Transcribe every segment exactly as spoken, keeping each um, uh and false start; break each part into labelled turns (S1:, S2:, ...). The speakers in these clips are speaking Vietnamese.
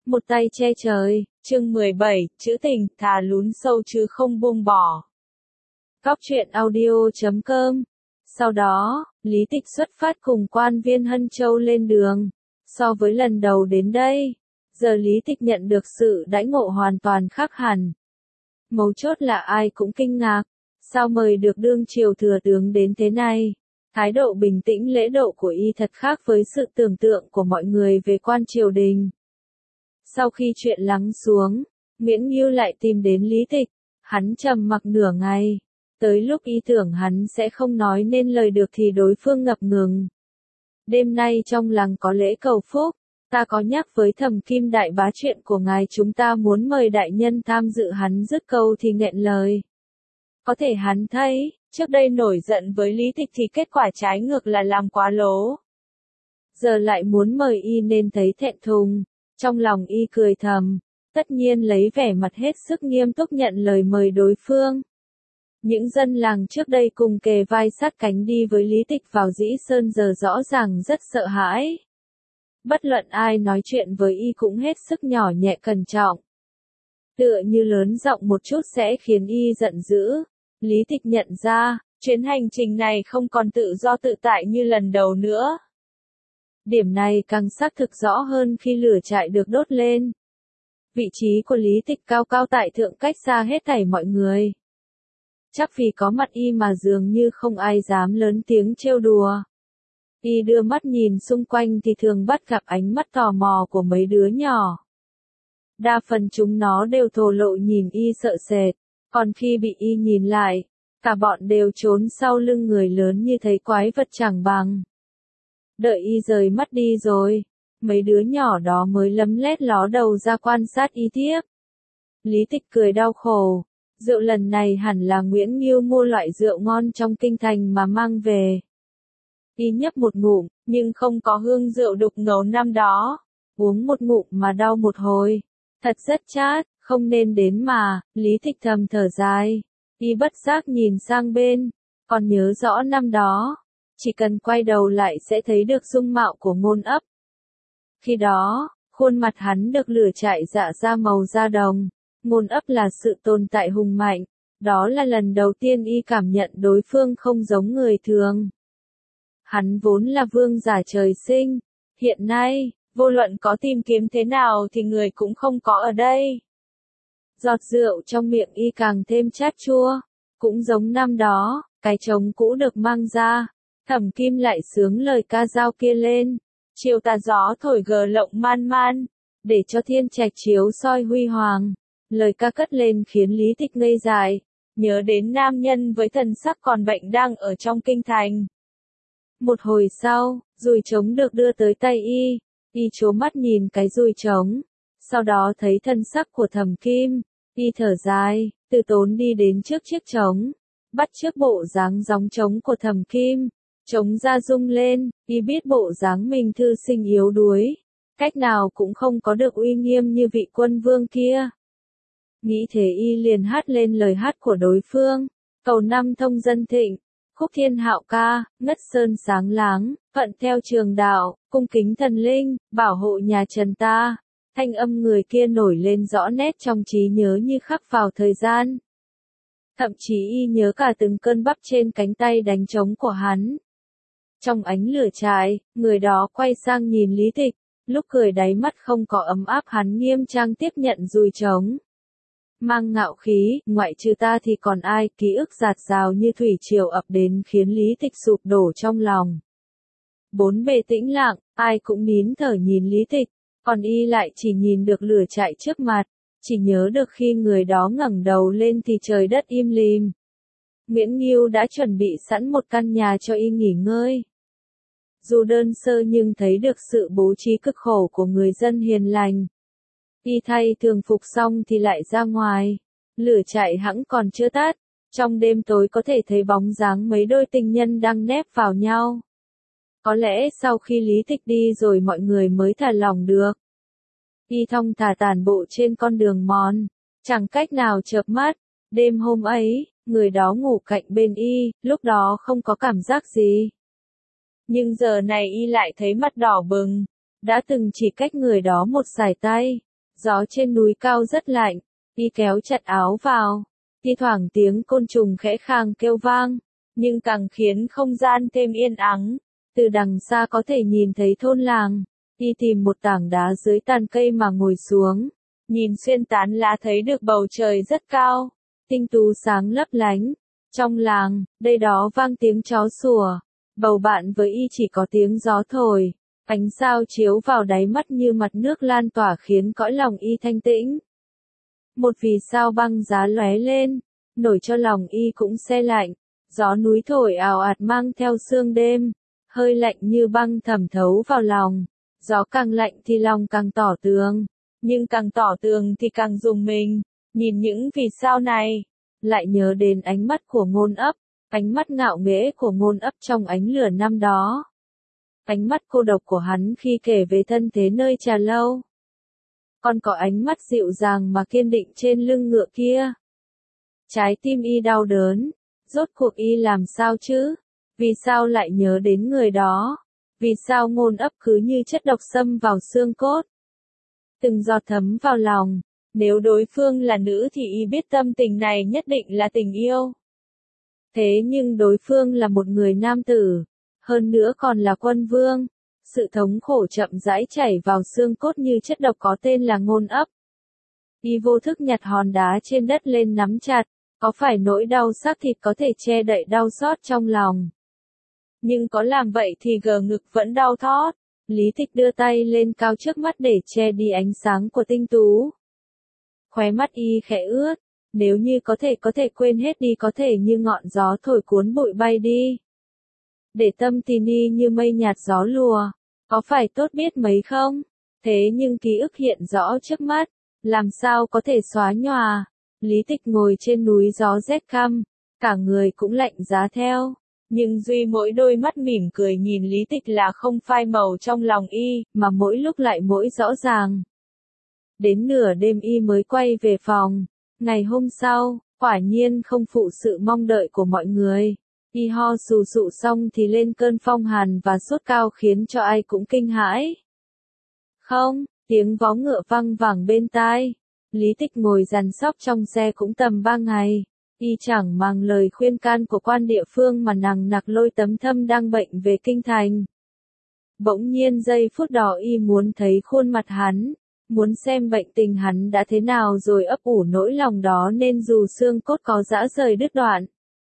S1: Một tay che trời, chương mười bảy, trữ tình, thà lún sâu chứ không buông bỏ. Cóc truyện audio chấm com. Sau đó, Lý Tịch xuất phát cùng quan viên Hân Châu lên đường. So với lần đầu đến đây, giờ Lý Tịch nhận được sự đãi ngộ hoàn toàn khác hẳn. Mấu chốt là ai cũng kinh ngạc, sao mời được đương triều thừa tướng đến thế này. Thái độ bình tĩnh lễ độ của y thật khác với sự tưởng tượng của mọi người về quan triều đình. Sau khi chuyện lắng xuống, Miễn Ngưu lại tìm đến Lý Tịch, hắn trầm mặc nửa ngày. Tới lúc y tưởng hắn sẽ không nói nên lời được thì đối phương ngập ngừng. Đêm nay trong làng có lễ cầu phúc, ta có nhắc với Thẩm Kim đại bá chuyện của ngài, chúng ta muốn mời đại nhân tham dự. Hắn dứt câu thì nghẹn lời. Có thể hắn thấy, trước đây nổi giận với Lý Tịch thì kết quả trái ngược là làm quá lố. Giờ lại muốn mời y nên thấy thẹn thùng, trong lòng y cười thầm, tất nhiên lấy vẻ mặt hết sức nghiêm túc nhận lời mời đối phương. Những dân làng trước đây cùng kề vai sát cánh đi với Lý Tịch vào Dĩ Sơn giờ rõ ràng rất sợ hãi. Bất luận ai nói chuyện với y cũng hết sức nhỏ nhẹ cẩn trọng. Tựa như lớn giọng một chút sẽ khiến y giận dữ. Lý Tịch nhận ra, chuyến hành trình này không còn tự do tự tại như lần đầu nữa. Điểm này càng xác thực rõ hơn khi lửa trại được đốt lên. Vị trí của Lý Tịch cao cao tại thượng cách xa hết thảy mọi người. Chắc vì có mặt y mà dường như không ai dám lớn tiếng trêu đùa. Y đưa mắt nhìn xung quanh thì thường bắt gặp ánh mắt tò mò của mấy đứa nhỏ. Đa phần chúng nó đều thổ lộ nhìn y sợ sệt, còn khi bị y nhìn lại, cả bọn đều trốn sau lưng người lớn như thấy quái vật chẳng bằng. Đợi y rời mắt đi rồi, mấy đứa nhỏ đó mới lấm lét ló đầu ra quan sát y tiếp. Lý Tịch cười đau khổ, rượu lần này hẳn là Nguyễn Ngưu mua loại rượu ngon trong kinh thành mà mang về. Y nhấp một ngụm, nhưng không có hương rượu đục ngầu năm đó, uống một ngụm mà đau một hồi, thật rất chát, không nên đến mà. Lý Tịch thầm thở dài, y bất giác nhìn sang bên, còn nhớ rõ năm đó. Chỉ cần quay đầu lại sẽ thấy được dung mạo của Ngôn Ấp. Khi đó, khuôn mặt hắn được lửa trại dạ ra màu da đồng. Ngôn Ấp là sự tồn tại hùng mạnh. Đó là lần đầu tiên y cảm nhận đối phương không giống người thường. Hắn vốn là vương giả trời sinh. Hiện nay, vô luận có tìm kiếm thế nào thì người cũng không có ở đây. Giọt rượu trong miệng y càng thêm chát chua. Cũng giống năm đó, cái trống cũ được mang ra. Thẩm Kim lại sướng lời ca dao kia lên, chiều tà gió thổi gờ lộng man man, để cho thiên trạch chiếu soi huy hoàng. Lời ca cất lên khiến Lý Tịch ngây dại, nhớ đến nam nhân với thần sắc còn bệnh đang ở trong kinh thành. Một hồi sau, dùi trống được đưa tới tay y, y trố mắt nhìn cái dùi trống, sau đó thấy thân sắc của Thẩm Kim, y thở dài, từ tốn đi đến trước chiếc trống, bắt chước bộ dáng gióng trống của Thẩm Kim. Trống ra rung lên, y biết bộ dáng mình thư sinh yếu đuối, cách nào cũng không có được uy nghiêm như vị quân vương kia. Nghĩ thế y liền hát lên lời hát của đối phương, cầu năm thông dân thịnh, khúc thiên hạo ca, ngất sơn sáng láng, phận theo trường đạo, cung kính thần linh, bảo hộ nhà Trần ta. Thanh âm người kia nổi lên rõ nét trong trí nhớ như khắc vào thời gian. Thậm chí y nhớ cả từng cơn bắp trên cánh tay đánh trống của hắn. Trong ánh lửa trại, người đó quay sang nhìn Lý Tịch, lúc cười đáy mắt không có ấm áp, hắn nghiêm trang tiếp nhận dùi trống. Mang ngạo khí, ngoại trừ ta thì còn ai, ký ức dạt dào như thủy triều ập đến khiến Lý Tịch sụp đổ trong lòng. Bốn bề tĩnh lặng, ai cũng nín thở nhìn Lý Tịch, còn y lại chỉ nhìn được lửa trại trước mặt, chỉ nhớ được khi người đó ngẩng đầu lên thì trời đất im lìm. Miễn Ngưu đã chuẩn bị sẵn một căn nhà cho y nghỉ ngơi. Dù đơn sơ nhưng thấy được sự bố trí cực khổ của người dân hiền lành. Y thay thường phục xong thì lại ra ngoài. Lửa trại hẵng còn chưa tắt. Trong đêm tối có thể thấy bóng dáng mấy đôi tình nhân đang nép vào nhau. Có lẽ sau khi Lý Tịch đi rồi mọi người mới thả lỏng được. Y thong thả tản bộ trên con đường mòn, chẳng cách nào chợp mắt. Đêm hôm ấy, người đó ngủ cạnh bên y, lúc đó không có cảm giác gì. Nhưng giờ này y lại thấy mặt đỏ bừng, đã từng chỉ cách người đó một sải tay, Gió trên núi cao rất lạnh, y kéo chặt áo vào, thi thoảng tiếng côn trùng khẽ khàng kêu vang, nhưng càng khiến không gian thêm yên ắng. Từ đằng xa có thể nhìn thấy thôn làng, y tìm một tảng đá dưới tàn cây mà ngồi xuống, nhìn xuyên tán lá thấy được bầu trời rất cao, tinh tú sáng lấp lánh. Trong làng, đây đó vang tiếng chó sủa, bầu bạn với y chỉ có tiếng gió thổi, ánh sao chiếu vào đáy mắt như mặt nước lan tỏa khiến cõi lòng y thanh tĩnh. Một vì sao băng giá lóe lên, nổi cho lòng y cũng se lạnh, gió núi thổi ào ạt mang theo sương đêm, hơi lạnh như băng thẩm thấu vào lòng, gió càng lạnh thì lòng càng tỏ tường, nhưng càng tỏ tường thì càng rùng mình, nhìn những vì sao này, lại nhớ đến ánh mắt của Ngôn Ấp, ánh mắt ngạo nghễ của Ngôn Ấp trong ánh lửa năm đó. Ánh mắt cô độc của hắn khi kể về thân thế nơi Trà Lâu. Còn có ánh mắt dịu dàng mà kiên định trên lưng ngựa kia. Trái tim y đau đớn, rốt cuộc y làm sao chứ? Vì sao lại nhớ đến người đó? Vì sao Ngôn Ấp cứ như chất độc xâm vào xương cốt? Từng giọt thấm vào lòng, nếu đối phương là nữ thì y biết tâm tình này nhất định là tình yêu. Thế nhưng đối phương là một người nam tử, hơn nữa còn là quân vương, sự thống khổ chậm rãi chảy vào xương cốt như chất độc có tên là Ngôn Ấp. Y vô thức nhặt hòn đá trên đất lên nắm chặt, có phải nỗi đau xác thịt có thể che đậy đau xót trong lòng. Nhưng có làm vậy thì gờ ngực vẫn đau thót. Lý Tịch đưa tay lên cao trước mắt để che đi ánh sáng của tinh tú. Khóe mắt y khẽ ướt, nếu như có thể có thể quên hết đi, có thể như ngọn gió thổi cuốn bụi bay đi. Để tâm tin y như mây nhạt gió lùa, có phải tốt biết mấy không? Thế nhưng ký ức hiện rõ trước mắt, làm sao có thể xóa nhòa. Lý Tịch ngồi trên núi gió rét căm, cả người cũng lạnh giá theo. Nhưng duy mỗi đôi mắt mỉm cười nhìn Lý Tịch là không phai màu trong lòng y, mà mỗi lúc lại mỗi rõ ràng. Đến nửa đêm y mới quay về phòng. Ngày hôm sau, quả nhiên không phụ sự mong đợi của mọi người. Y ho sù sụ xong thì lên cơn phong hàn và sốt cao khiến cho ai cũng kinh hãi. Không, tiếng vó ngựa văng vẳng bên tai. Lý Tịch ngồi dằn sóc trong xe cũng tầm ba ngày. Y chẳng mang lời khuyên can của quan địa phương mà nằng nặc lôi Tấm Thâm đang bệnh về kinh thành. Bỗng nhiên giây phút đó y muốn thấy khuôn mặt hắn, muốn xem bệnh tình hắn đã thế nào rồi ấp ủ nỗi lòng đó nên dù xương cốt có rã rời đứt đoạn.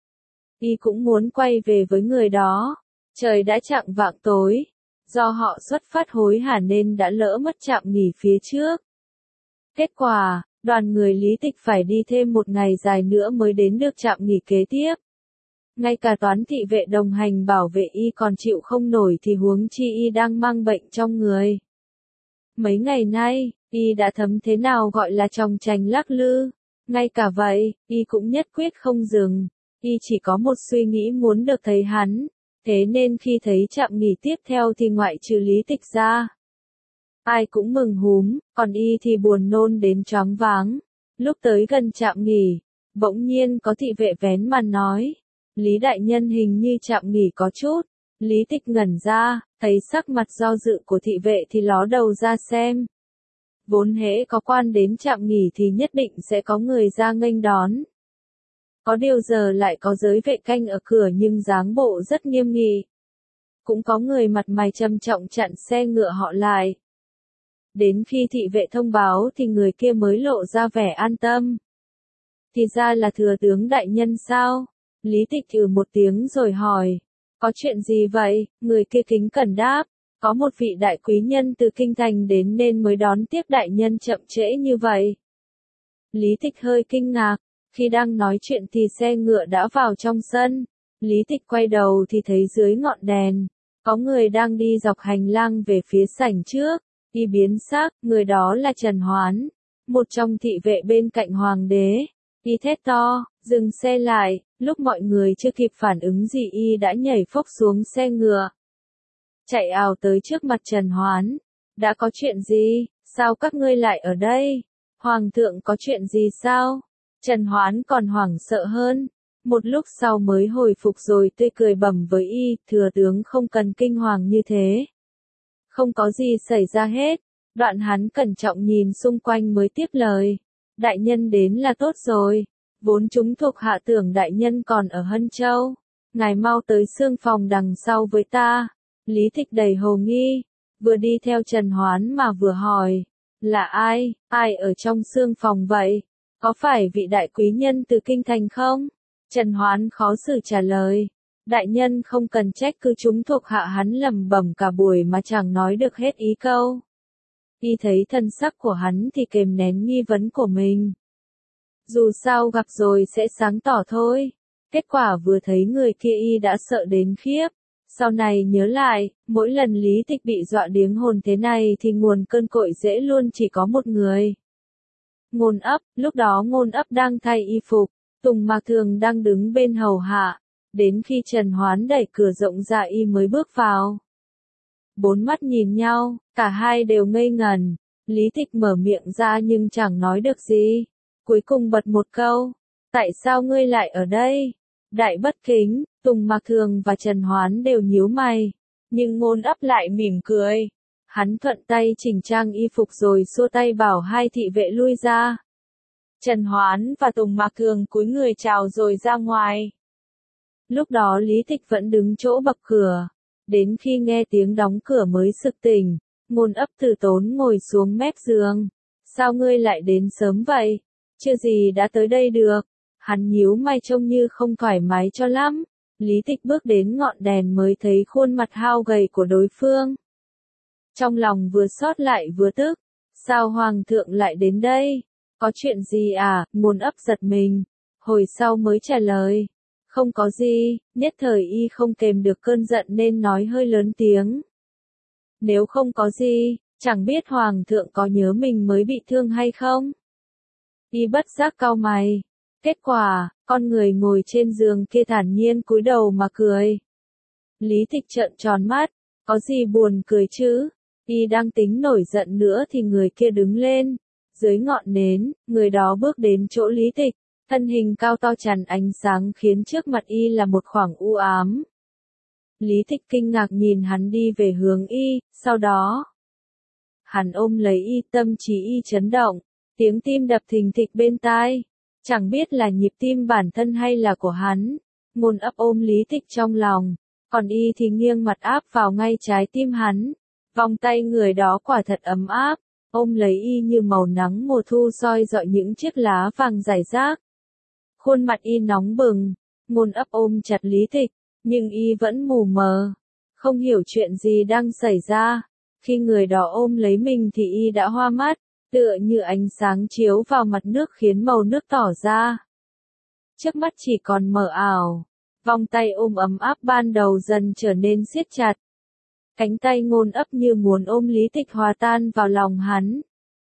S1: Y cũng muốn quay về với người đó. Trời đã chạng vạng tối, do họ xuất phát hối hả nên đã lỡ mất trạm nghỉ phía trước. Kết quả, đoàn người Lý Tịch phải đi thêm một ngày dài nữa mới đến được trạm nghỉ kế tiếp. Ngay cả toán thị vệ đồng hành bảo vệ y còn chịu không nổi thì huống chi y đang mang bệnh trong người. Mấy ngày nay, y đã thấm thế nào gọi là tròng trành lắc lư. Ngay cả vậy, y cũng nhất quyết không dừng. Y chỉ có một suy nghĩ muốn được thấy hắn. Thế nên khi thấy trạm nghỉ tiếp theo thì ngoại trừ Lý Tịch ra, ai cũng mừng húm, còn y thì buồn nôn đến choáng váng. Lúc tới gần trạm nghỉ, bỗng nhiên có thị vệ vén màn nói, Lý đại nhân hình như trạm nghỉ có chút. Lý Tịch ngẩn ra, thấy sắc mặt do dự của thị vệ thì ló đầu ra xem. Vốn hễ có quan đến trạm nghỉ thì nhất định sẽ có người ra nghênh đón. Có điều giờ lại có giới vệ canh ở cửa nhưng dáng bộ rất nghiêm nghị. Cũng có người mặt mày trầm trọng chặn xe ngựa họ lại. Đến khi thị vệ thông báo thì người kia mới lộ ra vẻ an tâm. Thì ra là thừa tướng đại nhân sao? Lý Tịch ừ một tiếng rồi hỏi. Có chuyện gì vậy? Người kia kính cẩn đáp. Có một vị đại quý nhân từ kinh thành đến nên mới đón tiếp đại nhân chậm trễ như vậy. Lý Tịch hơi kinh ngạc. Khi đang nói chuyện thì xe ngựa đã vào trong sân. Lý Tịch quay đầu thì thấy dưới ngọn đèn, có người đang đi dọc hành lang về phía sảnh trước. Y biến sắc, người đó là Trần Hoán, một trong thị vệ bên cạnh hoàng đế. Y thét to, dừng xe lại, lúc mọi người chưa kịp phản ứng gì y đã nhảy phốc xuống xe ngựa. Chạy ào tới trước mặt Trần Hoán. Đã có chuyện gì? Sao các ngươi lại ở đây? Hoàng thượng có chuyện gì sao? Trần Hoán còn hoảng sợ hơn. Một lúc sau mới hồi phục rồi tươi cười bẩm với y, thừa tướng không cần kinh hoàng như thế. Không có gì xảy ra hết. Đoạn hắn cẩn trọng nhìn xung quanh mới tiếp lời. Đại nhân đến là tốt rồi. Vốn chúng thuộc hạ tưởng đại nhân còn ở Hân Châu. Ngài mau tới xương phòng đằng sau với ta. Lý Tịch đầy hồ nghi. Vừa đi theo Trần Hoán mà vừa hỏi. Là ai, ai ở trong xương phòng vậy? Có phải vị đại quý nhân từ kinh thành không? Trần Hoán khó xử trả lời. Đại nhân không cần trách cứ chúng thuộc hạ hắn lẩm bẩm cả buổi mà chẳng nói được hết ý câu. Y thấy thân sắc của hắn thì kềm nén nghi vấn của mình. Dù sao gặp rồi sẽ sáng tỏ thôi. Kết quả vừa thấy người kia y đã sợ đến khiếp. Sau này nhớ lại, mỗi lần Lý Tịch bị dọa điếng hồn thế này thì nguồn cơn cội rễ luôn chỉ có một người. Ngôn Ấp, lúc đó Ngôn Ấp đang thay y phục, Tùng Mạc Thường đang đứng bên hầu hạ. Đến khi Trần Hoán đẩy cửa rộng ra y mới bước vào. Bốn mắt nhìn nhau, cả hai đều ngây ngẩn. Lý Tịch mở miệng ra nhưng chẳng nói được gì. Cuối cùng bật một câu. Tại sao ngươi lại ở đây? Đại bất kính, Tùng Mạc Thường và Trần Hoán đều nhíu mày. Nhưng Ngôn Ấp lại mỉm cười. Hắn thuận tay chỉnh trang y phục rồi xua tay bảo hai thị vệ lui ra. Trần Hoán và Tùng Mạc Thường cúi người chào rồi ra ngoài. Lúc đó Lý Tịch vẫn đứng chỗ bậc cửa. Đến khi nghe tiếng đóng cửa mới sực tỉnh. Ngôn Ấp từ tốn ngồi xuống mép giường. Sao ngươi lại đến sớm vậy? Chưa gì đã tới đây được. Hắn nhíu mày trông như không thoải mái cho lắm. Lý Tịch bước đến ngọn đèn mới thấy khuôn mặt hao gầy của đối phương. Trong lòng vừa xót lại vừa tức. Sao Hoàng thượng lại đến đây? Có chuyện gì à? Ngôn Ấp giật mình. Hồi sau mới trả lời. Không có gì, nhất thời y không kềm được cơn giận nên nói hơi lớn tiếng. Nếu không có gì, chẳng biết Hoàng thượng có nhớ mình mới bị thương hay không? Y bất giác cau mày. Kết quả, con người ngồi trên giường kia thản nhiên cúi đầu mà cười. Lý Tịch trợn tròn mắt, có gì buồn cười chứ? Y đang tính nổi giận nữa thì người kia đứng lên. Dưới ngọn nến, người đó bước đến chỗ Lý Tịch. Thân hình cao to tràn ánh sáng khiến trước mặt y là một khoảng u ám. Lý Tịch kinh ngạc nhìn hắn đi về hướng y, sau đó. Hắn ôm lấy y, tâm trí y chấn động, tiếng tim đập thình thịch bên tai. Chẳng biết là nhịp tim bản thân hay là của hắn. Ngôn Ấp ôm Lý Tịch trong lòng, còn y thì nghiêng mặt áp vào ngay trái tim hắn. Vòng tay người đó quả thật ấm áp, ôm lấy y như màu nắng mùa thu soi dọi những chiếc lá vàng rải rác. Khuôn mặt y nóng bừng, Ngôn Ấp ôm chặt Lý Tịch, nhưng y vẫn mù mờ, không hiểu chuyện gì đang xảy ra. Khi người đó ôm lấy mình thì y đã hoa mắt, tựa như ánh sáng chiếu vào mặt nước khiến màu nước tỏ ra. Trước mắt chỉ còn mờ ảo, vòng tay ôm ấm áp ban đầu dần trở nên siết chặt. Cánh tay Ngôn Ấp như muốn ôm Lý Tịch hòa tan vào lòng hắn.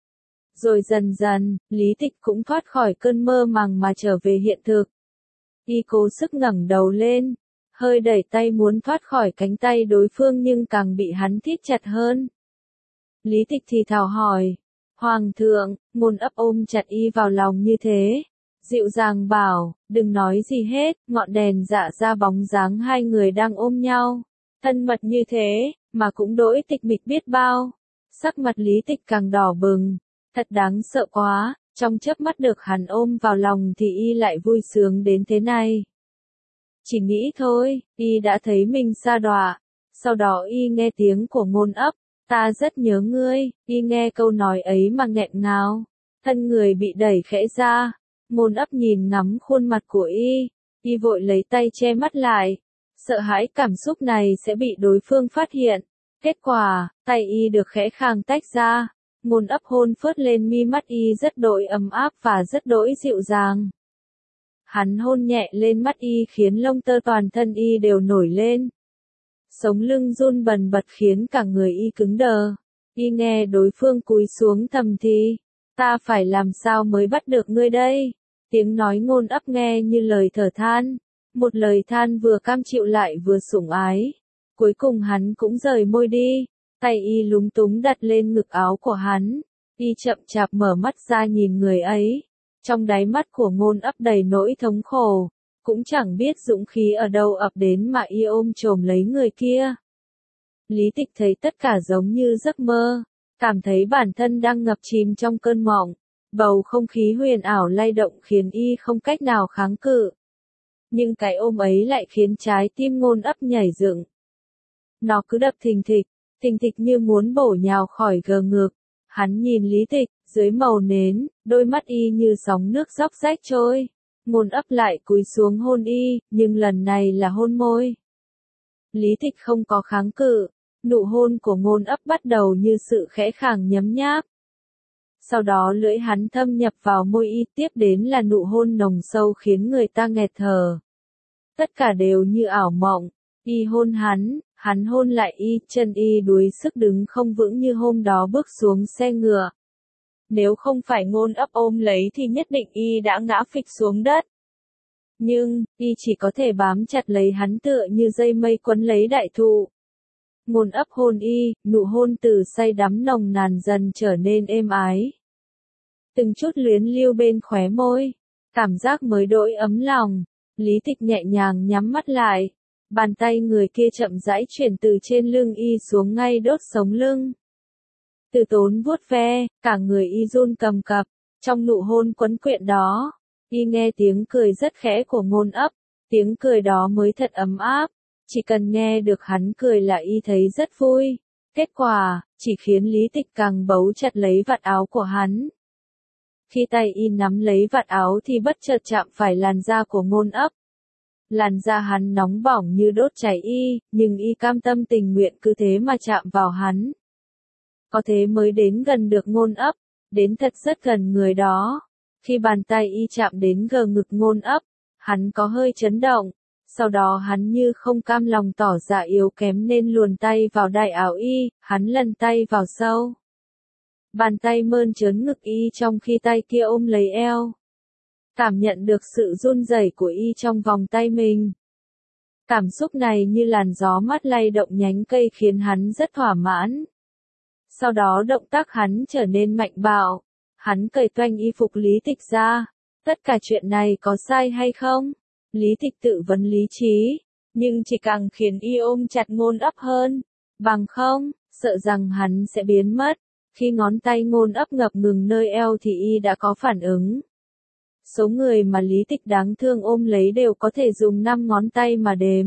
S1: Rồi dần dần, Lý Tịch cũng thoát khỏi cơn mơ màng mà trở về hiện thực. Y cố sức ngẩng đầu lên, hơi đẩy tay muốn thoát khỏi cánh tay đối phương nhưng càng bị hắn thít chặt hơn. Lý Tịch thì thào hỏi, Hoàng thượng, Ngôn Ấp ôm chặt y vào lòng như thế. Dịu dàng bảo, đừng nói gì hết, ngọn đèn rạ ra bóng dáng hai người đang ôm nhau. Thân mật như thế, mà cũng đỗi tịch mịch biết bao. Sắc mặt Lý Tịch càng đỏ bừng. Thật đáng sợ quá, trong chớp mắt được hắn ôm vào lòng thì y lại vui sướng đến thế này. Chỉ nghĩ thôi, y đã thấy mình sa đọa. Sau đó y nghe tiếng của Ngôn Ấp, ta rất nhớ ngươi, y nghe câu nói ấy mà nghẹn ngào. Thân người bị đẩy khẽ ra, Ngôn Ấp nhìn ngắm khuôn mặt của y, y vội lấy tay che mắt lại. Sợ hãi cảm xúc này sẽ bị đối phương phát hiện. Kết quả, tay y được khẽ khàng tách ra. Ngôn Ấp hôn phớt lên mi mắt y rất đỗi ấm áp và rất đỗi dịu dàng. Hắn hôn nhẹ lên mắt y khiến lông tơ toàn thân y đều nổi lên. Sống lưng run bần bật khiến cả người y cứng đờ. Y nghe đối phương cúi xuống thầm thì, ta phải làm sao mới bắt được ngươi đây? Tiếng nói Ngôn Ấp nghe như lời thở than. Một lời than vừa cam chịu lại vừa sủng ái. Cuối cùng hắn cũng rời môi đi. Tay y lúng túng đặt lên ngực áo của hắn. Y chậm chạp mở mắt ra nhìn người ấy. Trong đáy mắt của Ngôn Ấp đầy nỗi thống khổ. Cũng chẳng biết dũng khí ở đâu ập đến mà y ôm chồm lấy người kia. Lý Tịch thấy tất cả giống như giấc mơ. Cảm thấy bản thân đang ngập chìm trong cơn mộng. Bầu không khí huyền ảo lay động khiến y không cách nào kháng cự. Nhưng cái ôm ấy lại khiến trái tim Ngôn Ấp nhảy dựng. Nó cứ đập thình thịch, thình thịch như muốn bổ nhào khỏi gờ ngực. Hắn nhìn Lý Tịch, dưới màu nến, đôi mắt y như sóng nước róc rách trôi. Ngôn Ấp lại cúi xuống hôn y, nhưng lần này là hôn môi. Lý Tịch không có kháng cự, nụ hôn của Ngôn Ấp bắt đầu như sự khẽ khàng nhấm nháp. Sau đó lưỡi hắn thâm nhập vào môi y, tiếp đến là nụ hôn nồng sâu khiến người ta nghẹt thở. Tất cả đều như ảo mộng, y hôn hắn, hắn hôn lại y, chân y đuối sức đứng không vững như hôm đó bước xuống xe ngựa. Nếu không phải Ngôn Ấp ôm lấy thì nhất định y đã ngã phịch xuống đất. Nhưng, y chỉ có thể bám chặt lấy hắn tựa như dây mây quấn lấy đại thụ. Ngôn Ấp hôn y, nụ hôn từ say đắm nồng nàn dần trở nên êm ái. Từng chút luyến lưu bên khóe môi, cảm giác mới đỗi ấm lòng. Lý Tịch nhẹ nhàng nhắm mắt lại, bàn tay người kia chậm rãi chuyển từ trên lưng y xuống ngay đốt sống lưng. Từ tốn vuốt ve, cả người y run cầm cập, trong nụ hôn quấn quyện đó, y nghe tiếng cười rất khẽ của Ngôn Ấp, tiếng cười đó mới thật ấm áp, chỉ cần nghe được hắn cười là y thấy rất vui. Kết quả, chỉ khiến Lý Tịch càng bấu chặt lấy vạt áo của hắn. Khi tay y nắm lấy vạt áo thì bất chợt chạm phải làn da của Ngôn Ấp. Làn da hắn nóng bỏng như đốt cháy y, nhưng y cam tâm tình nguyện cứ thế mà chạm vào hắn. Có thế mới đến gần được Ngôn Ấp, đến thật rất gần người đó. Khi bàn tay y chạm đến gờ ngực Ngôn Ấp, hắn có hơi chấn động, sau đó hắn như không cam lòng tỏ ra yếu kém nên luồn tay vào đai áo y, hắn lần tay vào sâu. Bàn tay mơn trớn ngực y trong khi tay kia ôm lấy eo. Cảm nhận được sự run rẩy của y trong vòng tay mình. Cảm xúc này như làn gió mát lay động nhánh cây khiến hắn rất thỏa mãn. Sau đó động tác hắn trở nên mạnh bạo. Hắn cởi toanh y phục Lý Tịch ra. Tất cả chuyện này có sai hay không? Lý Tịch tự vấn lý trí. Nhưng chỉ càng khiến y ôm chặt Ngôn Ấp hơn. Bằng không, sợ rằng hắn sẽ biến mất. Khi ngón tay Ngôn Ấp ngập ngừng nơi eo thì y đã có phản ứng. Số người mà Lý Tịch đáng thương ôm lấy đều có thể dùng năm ngón tay mà đếm.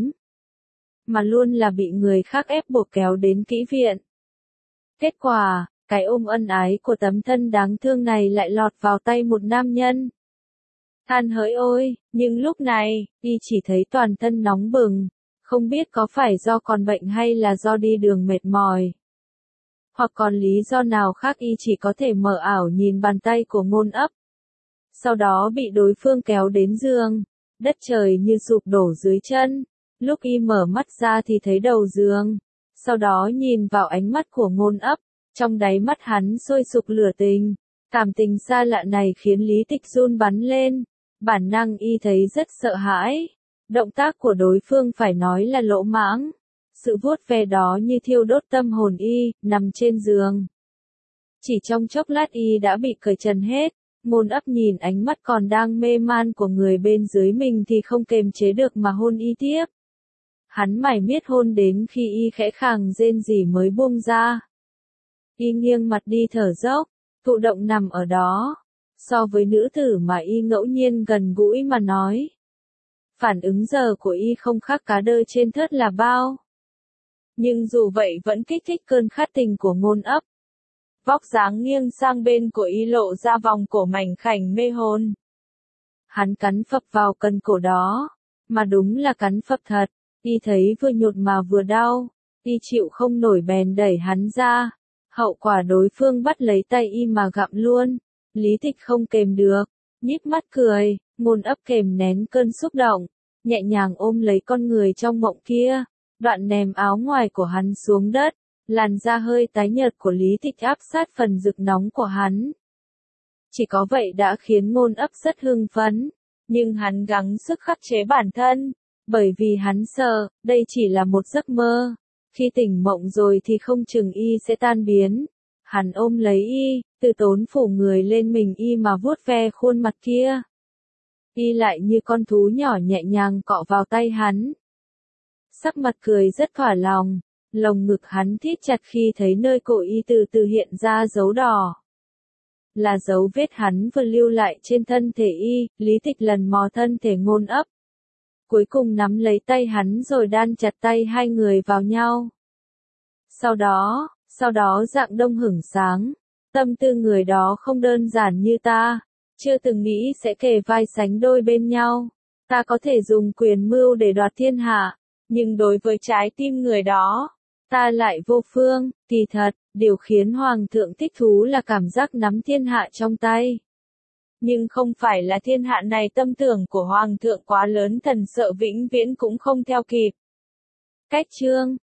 S1: Mà luôn là bị người khác ép buộc kéo đến kỹ viện. Kết quả, cái ôm ân ái của tấm thân đáng thương này lại lọt vào tay một nam nhân. Than hỡi ôi, nhưng lúc này, y chỉ thấy toàn thân nóng bừng, không biết có phải do còn bệnh hay là do đi đường mệt mỏi. Hoặc còn lý do nào khác y chỉ có thể mờ ảo nhìn bàn tay của Ngôn Ấp. Sau đó bị đối phương kéo đến giường, đất trời như sụp đổ dưới chân. Lúc y mở mắt ra thì thấy đầu giường. Sau đó nhìn vào ánh mắt của Ngôn Ấp, trong đáy mắt hắn sôi sục lửa tình. Cảm tình xa lạ này khiến Lý Tịch run bắn lên. Bản năng y thấy rất sợ hãi. Động tác của đối phương phải nói là lỗ mãng. Sự vuốt ve đó như thiêu đốt tâm hồn y, nằm trên giường. Chỉ trong chốc lát y đã bị cởi trần hết. Ngôn Ấp nhìn ánh mắt còn đang mê man của người bên dưới mình thì không kềm chế được mà hôn y tiếp. Hắn mải miết hôn đến khi y khẽ khàng rên rỉ mới buông ra. Y nghiêng mặt đi thở dốc, thụ động nằm ở đó. So với nữ tử mà y ngẫu nhiên gần gũi mà nói. Phản ứng giờ của y không khác cá đơ trên thớt là bao. Nhưng dù vậy vẫn kích thích cơn khát tình của Ngôn Ấp. Vóc dáng nghiêng sang bên của y lộ ra vòng cổ mảnh khảnh mê hồn. Hắn cắn phập vào cần cổ đó, mà đúng là cắn phập thật, y thấy vừa nhột mà vừa đau, y chịu không nổi bèn đẩy hắn ra, hậu quả đối phương bắt lấy tay y mà gặm luôn. Lý Tịch không kềm được, nhíp mắt cười, Ngôn Ấp kềm nén cơn xúc động, nhẹ nhàng ôm lấy con người trong mộng kia, đoạn ném áo ngoài của hắn xuống đất. Làn da hơi tái nhợt của Lý Tịch áp sát phần rực nóng của hắn. Chỉ có vậy đã khiến Ngôn Ấp rất hưng phấn, nhưng hắn gắng sức khắc chế bản thân, bởi vì hắn sợ, đây chỉ là một giấc mơ. Khi tỉnh mộng rồi thì không chừng y sẽ tan biến. Hắn ôm lấy y, từ tốn phủ người lên mình y mà vuốt ve khuôn mặt kia. Y lại như con thú nhỏ nhẹ nhàng cọ vào tay hắn. Sắc mặt cười rất thỏa lòng. Lồng ngực hắn thít chặt khi thấy nơi cổ y từ từ hiện ra dấu đỏ. Là dấu vết hắn vừa lưu lại trên thân thể y, Lý Tịch lần mò thân thể Ngôn Ấp. Cuối cùng nắm lấy tay hắn rồi đan chặt tay hai người vào nhau. Sau đó, sau đó Dạng Đông hửng sáng. Tâm tư người đó không đơn giản như ta. Chưa từng nghĩ sẽ kề vai sánh đôi bên nhau. Ta có thể dùng quyền mưu để đoạt thiên hạ. Nhưng đối với trái tim người đó, ta lại vô phương. Kỳ thật, điều khiến Hoàng thượng thích thú là cảm giác nắm thiên hạ trong tay. Nhưng không phải là thiên hạ này, tâm tưởng của Hoàng thượng quá lớn, thần sợ vĩnh viễn cũng không theo kịp. Cách chương